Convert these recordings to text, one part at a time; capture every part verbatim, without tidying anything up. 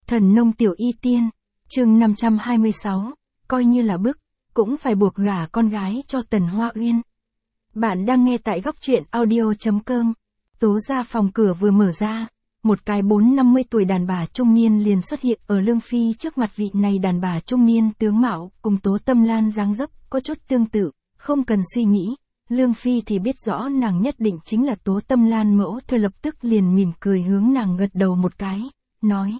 Thần nông tiểu y tiên, chương năm trăm hai mươi sáu, coi như là bức, cũng phải buộc gả con gái cho Tần Hoa Uyên. Bạn đang nghe tại góc truyện audio chấm com. Tố ra phòng cửa vừa mở ra, một cái bốn năm mươi tuổi đàn bà trung niên liền xuất hiện ở Lương Phi trước mặt. Vị này đàn bà trung niên tướng mạo cùng Tố Tâm Lan dáng dấp có chút tương tự, không cần suy nghĩ, Lương Phi thì biết rõ nàng nhất định chính là Tố Tâm Lan mẫu thân, lập tức liền mỉm cười hướng nàng gật đầu một cái, nói: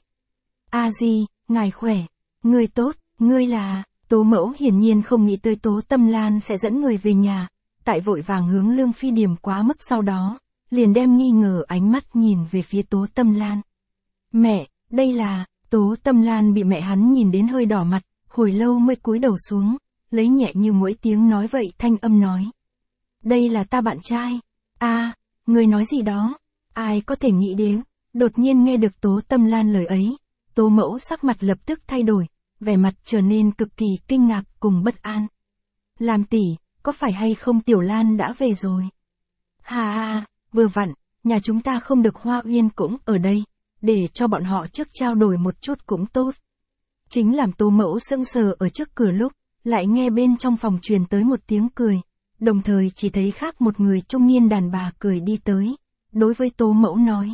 "A Di, ngài khỏe, ngươi tốt, ngươi là..." Tố mẫu hiển nhiên không nghĩ tới Tố Tâm Lan sẽ dẫn người về nhà, tại vội vàng hướng Lương Phi điểm quá mức, sau đó liền đem nghi ngờ ánh mắt nhìn về phía Tố Tâm Lan. "Mẹ, đây là..." Tố Tâm Lan bị mẹ hắn nhìn đến hơi đỏ mặt, hồi lâu mới cúi đầu xuống, lấy nhẹ như mỗi tiếng nói vậy thanh âm nói: "Đây là ta bạn trai." "A, ngươi nói gì đó?" Ai có thể nghĩ đến, đột nhiên nghe được Tố Tâm Lan lời ấy, Tố mẫu sắc mặt lập tức thay đổi, vẻ mặt trở nên cực kỳ kinh ngạc cùng bất an. "Làm tỷ, có phải hay không Tiểu Lan đã về rồi?" "Hà à, vừa vặn, nhà chúng ta không được Hoa Uyên cũng ở đây, để cho bọn họ trước trao đổi một chút cũng tốt." Chính làm Tố mẫu sững sờ ở trước cửa lúc, lại nghe bên trong phòng truyền tới một tiếng cười, đồng thời chỉ thấy khác một người trung niên đàn bà cười đi tới, đối với Tố mẫu nói: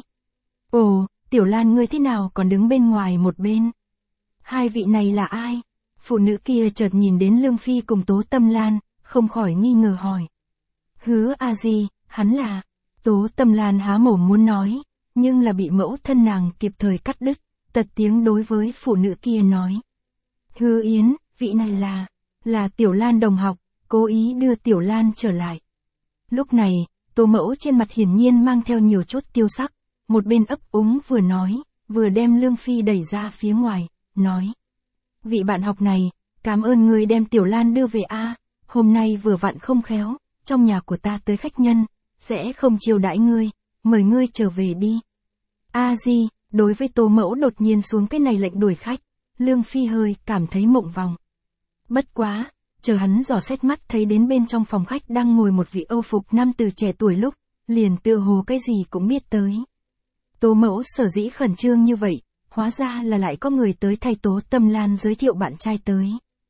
"Ồ, Tiểu Lan ngươi thế nào còn đứng bên ngoài một bên? Hai vị này là ai?" Phụ nữ kia chợt nhìn đến Lương Phi cùng Tố Tâm Lan, không khỏi nghi ngờ hỏi: "Hứa A Di, hắn là..." Tố Tâm Lan há mồm muốn nói, nhưng là bị mẫu thân nàng kịp thời cắt đứt, tật tiếng đối với phụ nữ kia nói: "Hứa Yến, vị này là... là Tiểu Lan đồng học, cố ý đưa Tiểu Lan trở lại." Lúc này, Tố mẫu trên mặt hiển nhiên mang theo nhiều chút tiêu sắc, một bên ấp úng vừa nói, vừa đem Lương Phi đẩy ra phía ngoài, nói: "Vị bạn học này, cảm ơn người đem Tiểu Lan đưa về a, hôm nay vừa vặn không khéo, trong nhà của ta tới khách nhân, sẽ không chiêu đãi ngươi, mời ngươi trở về đi." A Di, đối với Tố mẫu đột nhiên xuống cái này lệnh đuổi khách, Lương Phi hơi cảm thấy mộng vòng. Bất quá, chờ hắn dò xét mắt thấy đến bên trong phòng khách đang ngồi một vị Âu phục nam tử trẻ tuổi lúc, liền tựa hồ cái gì cũng biết tới. Tố mẫu sở dĩ khẩn trương như vậy, hóa ra là lại có người tới thay Tố Tâm Lan giới thiệu bạn trai tới.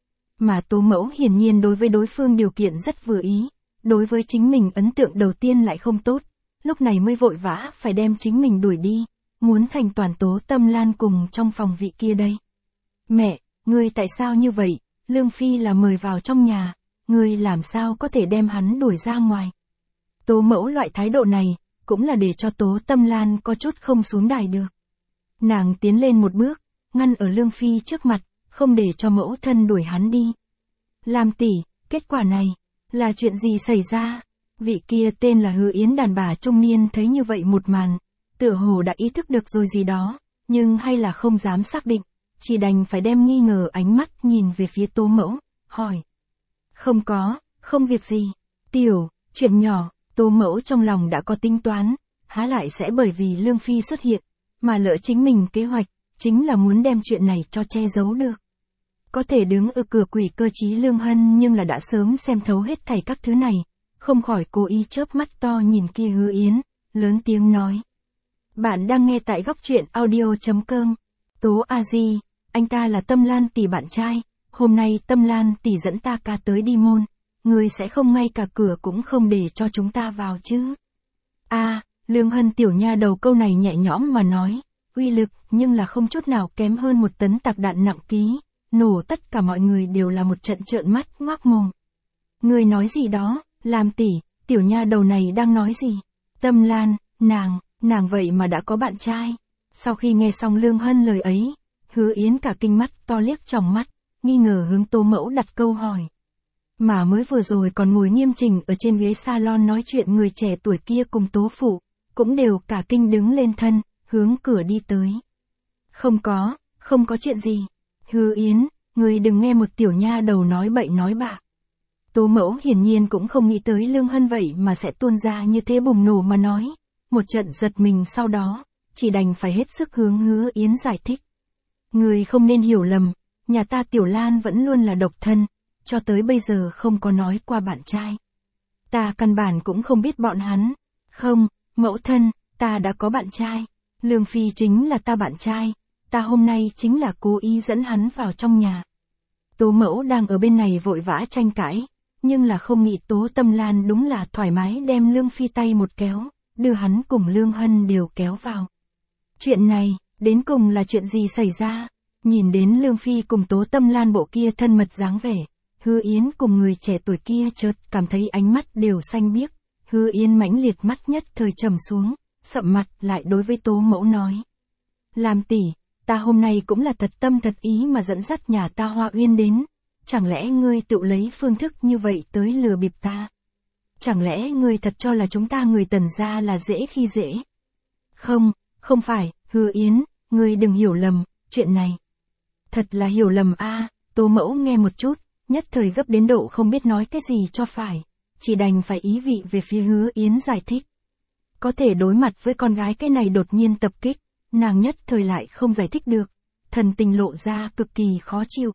Mà Tố mẫu hiển nhiên đối với đối phương điều kiện rất vừa ý, đối với chính mình ấn tượng đầu tiên lại không tốt, lúc này mới vội vã phải đem chính mình đuổi đi, muốn thành toàn Tố Tâm Lan cùng trong phòng vị kia đây. "Mẹ, ngươi tại sao như vậy? Lương Phi là mời vào trong nhà, ngươi làm sao có thể đem hắn đuổi ra ngoài?" Tố mẫu loại thái độ này, cũng là để cho Tố Tâm Lan có chút không xuống đài được. Nàng tiến lên một bước, ngăn ở Lương Phi trước mặt, không để cho mẫu thân đuổi hắn đi. "Làm tỷ, kết quả này, là chuyện gì xảy ra?" Vị kia tên là Hứa Yến đàn bà trung niên thấy như vậy một màn, tựa hồ đã ý thức được rồi gì đó, nhưng hay là không dám xác định, chỉ đành phải đem nghi ngờ ánh mắt nhìn về phía Tố mẫu, hỏi: "Không có, không việc gì. Tiểu, chuyện nhỏ." Tố mẫu trong lòng đã có tính toán, há lại sẽ bởi vì Lương Phi xuất hiện, mà lỡ chính mình kế hoạch, chính là muốn đem chuyện này cho che giấu được. Có thể đứng ở cửa quỷ cơ trí Lương Hân nhưng là đã sớm xem thấu hết thảy các thứ này, không khỏi cố ý chớp mắt to nhìn kia Hứa Yến, lớn tiếng nói: "Bạn đang nghe tại góc truyện audio chấm com. Tố A Di, anh ta là Tâm Lan tỷ bạn trai, hôm nay Tâm Lan tỷ dẫn ta ca tới đi môn, ngươi sẽ không ngay cả cửa cũng không để cho chúng ta vào chứ?" A, Lương Hân tiểu nha đầu câu này nhẹ nhõm mà nói, uy lực nhưng là không chút nào kém hơn một tấn tạc đạn nặng ký, nổ tất cả mọi người đều là một trận trợn mắt ngoác mồm. "Ngươi nói gì đó, làm tỷ, tiểu nha đầu này đang nói gì? Tâm Lan, nàng, nàng vậy mà đã có bạn trai?" Sau khi nghe xong Lương Hân lời ấy, Hứa Yến cả kinh mắt to liếc tròng mắt, nghi ngờ hướng Tố mẫu đặt câu hỏi. Mà mới vừa rồi còn ngồi nghiêm chỉnh ở trên ghế salon nói chuyện người trẻ tuổi kia cùng Tố phụ, cũng đều cả kinh đứng lên thân, hướng cửa đi tới. "Không có, không có chuyện gì. Hứa Yến, ngươi đừng nghe một tiểu nha đầu nói bậy nói bạ." Tố mẫu hiển nhiên cũng không nghĩ tới Lương Hân vậy mà sẽ tuôn ra như thế bùng nổ mà nói, một trận giật mình sau đó, chỉ đành phải hết sức hướng Hứa Yến giải thích: "Ngươi không nên hiểu lầm, nhà ta Tiểu Lan vẫn luôn là độc thân, cho tới bây giờ không có nói qua bạn trai. Ta căn bản cũng không biết bọn hắn. Không, mẫu thân, ta đã có bạn trai. Lương Phi chính là ta bạn trai, ta hôm nay chính là cố ý dẫn hắn vào trong nhà. Tố Mẫu đang ở bên này vội vã tranh cãi, nhưng là không nghĩ Tố Tâm Lan đúng là thoải mái đem Lương Phi tay một kéo, đưa hắn cùng Lương Hân đều kéo vào. Chuyện này, đến cùng là chuyện gì xảy ra? Nhìn đến Lương Phi cùng Tố Tâm Lan bộ kia thân mật dáng vẻ, Hứa Yến cùng người trẻ tuổi kia chợt cảm thấy ánh mắt đều xanh biếc. Hứa Yến mãnh liệt mắt nhất thời trầm xuống, sậm mặt lại đối với Tố Mẫu nói. Làm tỷ, ta hôm nay cũng là thật tâm thật ý mà dẫn dắt nhà ta Hoa Uyên đến, chẳng lẽ ngươi tự lấy phương thức như vậy tới lừa bịp ta? Chẳng lẽ ngươi thật cho là chúng ta người Tần gia là dễ khi dễ? Không, không phải, Hứa Yến, ngươi đừng hiểu lầm, chuyện này. Thật là hiểu lầm a. Tố Mẫu nghe một chút, nhất thời gấp đến độ không biết nói cái gì cho phải, chỉ đành phải ý vị về phía Hứa Yến giải thích. Có thể đối mặt với con gái cái này đột nhiên tập kích, nàng nhất thời lại không giải thích được, thần tình lộ ra cực kỳ khó chịu.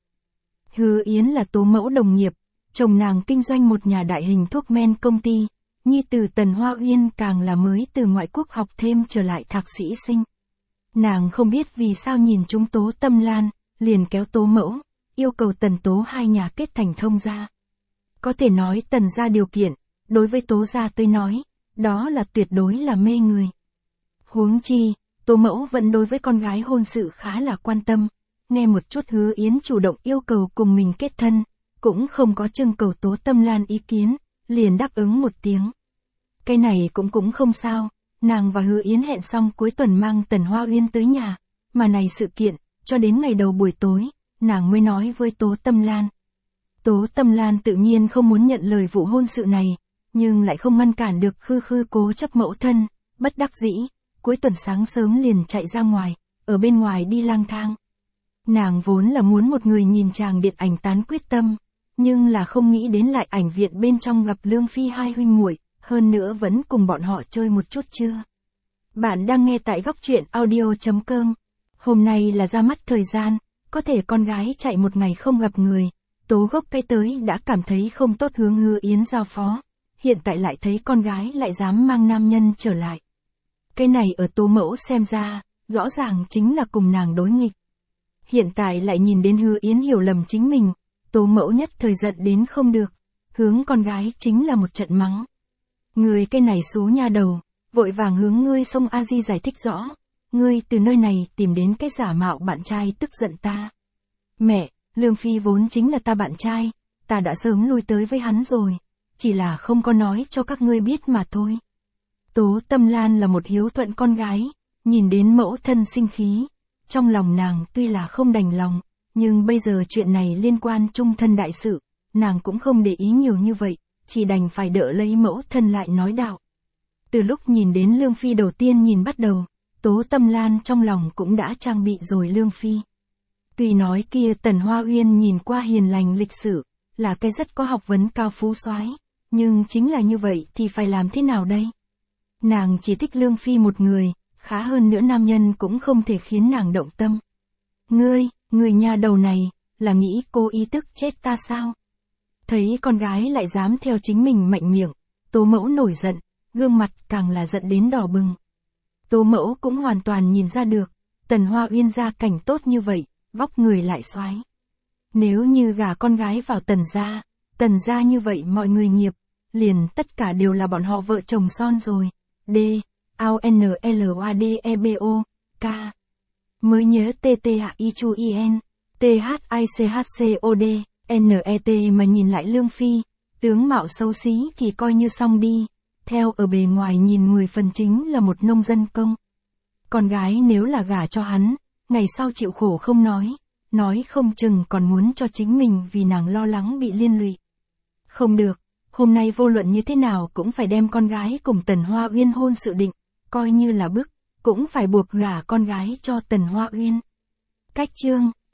Hứa Yến là Tố Mẫu đồng nghiệp, chồng nàng kinh doanh một nhà đại hình thuốc men công ty, nhi tử Tần Hoa Uyên càng là mới từ ngoại quốc học thêm trở lại thạc sĩ sinh. Nàng không biết vì sao nhìn chúng Tố Tâm Lan, liền kéo Tố Mẫu, yêu cầu Tần Tố hai nhà kết thành thông gia. Có thể nói Tần gia điều kiện, đối với Tố gia tôi nói, đó là tuyệt đối là mê người. Huống chi, Tố Mẫu vẫn đối với con gái hôn sự khá là quan tâm, nghe một chút Hứa Yến chủ động yêu cầu cùng mình kết thân, cũng không có trưng cầu Tố Tâm Lan ý kiến, liền đáp ứng một tiếng. Cái này cũng cũng không sao, nàng và Hứa Yến hẹn xong cuối tuần mang Tần Hoa Uyên tới nhà, mà này sự kiện, cho đến ngày đầu buổi tối, nàng mới nói với Tố Tâm Lan. Tố Tâm Lan tự nhiên không muốn nhận lời vụ hôn sự này, nhưng lại không ngăn cản được Khư Khư cố chấp mẫu thân, bất đắc dĩ, cuối tuần sáng sớm liền chạy ra ngoài, ở bên ngoài đi lang thang. Nàng vốn là muốn một người nhìn chàng điện ảnh tán quyết tâm, nhưng là không nghĩ đến lại ảnh viện bên trong gặp Lương Phi hai huynh muội, hơn nữa vẫn cùng bọn họ chơi một chút chưa. Bạn đang nghe tại góc truyện audio chấm com. Hôm nay là ra mắt thời gian, có thể con gái chạy một ngày không gặp người, Tố gốc cây tới đã cảm thấy không tốt hướng Hứa Yến giao phó, hiện tại lại thấy con gái lại dám mang nam nhân trở lại. Cái này ở Tố Mẫu xem ra, rõ ràng chính là cùng nàng đối nghịch. Hiện tại lại nhìn đến Hứa Yến hiểu lầm chính mình, Tố Mẫu nhất thời giận đến không được, hướng con gái chính là một trận mắng. Ngươi cái này xú nha đầu, vội vàng hướng ngươi sông A Di giải thích rõ, ngươi từ nơi này tìm đến cái giả mạo bạn trai tức giận ta. Mẹ, Lương Phi vốn chính là ta bạn trai, ta đã sớm lui tới với hắn rồi, chỉ là không có nói cho các ngươi biết mà thôi. Tố Tâm Lan là một hiếu thuận con gái, nhìn đến mẫu thân sinh khí, trong lòng nàng tuy là không đành lòng, nhưng bây giờ chuyện này liên quan chung thân đại sự, nàng cũng không để ý nhiều như vậy, chỉ đành phải đỡ lấy mẫu thân lại nói đạo. Từ lúc nhìn đến Lương Phi đầu tiên nhìn bắt đầu, Tố Tâm Lan trong lòng cũng đã trang bị rồi Lương Phi. Tuy nói kia Tần Hoa Uyên nhìn qua hiền lành lịch sự, là cái rất có học vấn cao phú soái, nhưng chính là như vậy thì phải làm thế nào đây? Nàng chỉ thích Lương Phi một người, khá hơn nữa nam nhân cũng không thể khiến nàng động tâm. Ngươi, người nhà đầu này, là nghĩ cô ý tức chết ta sao? Thấy con gái lại dám theo chính mình mạnh miệng, Tố Mẫu nổi giận, gương mặt càng là giận đến đỏ bừng. Tố Mẫu cũng hoàn toàn nhìn ra được, Tần Hoa Uyên gia cảnh tốt như vậy, vóc người lại xoái. Nếu như gả con gái vào Tần gia, Tần gia như vậy mọi người nghiệp, liền tất cả đều là bọn họ vợ chồng son rồi. D. A N L A D E B O. K. Mới nhớ T T H I Chu I N. T H I C H C O D. N E T mà nhìn lại Lương Phi, tướng mạo xấu xí thì coi như xong đi, theo ở bề ngoài nhìn mười phần chính là một nông dân công. Con gái nếu là gả cho hắn, ngày sau chịu khổ không nói, nói không chừng còn muốn cho chính mình vì nàng lo lắng bị liên lụy. Không được, hôm nay vô luận như thế nào cũng phải đem con gái cùng Tần Hoa Uyên hôn sự định, coi như là bức, cũng phải buộc gả con gái cho Tần Hoa Uyên. Cách chương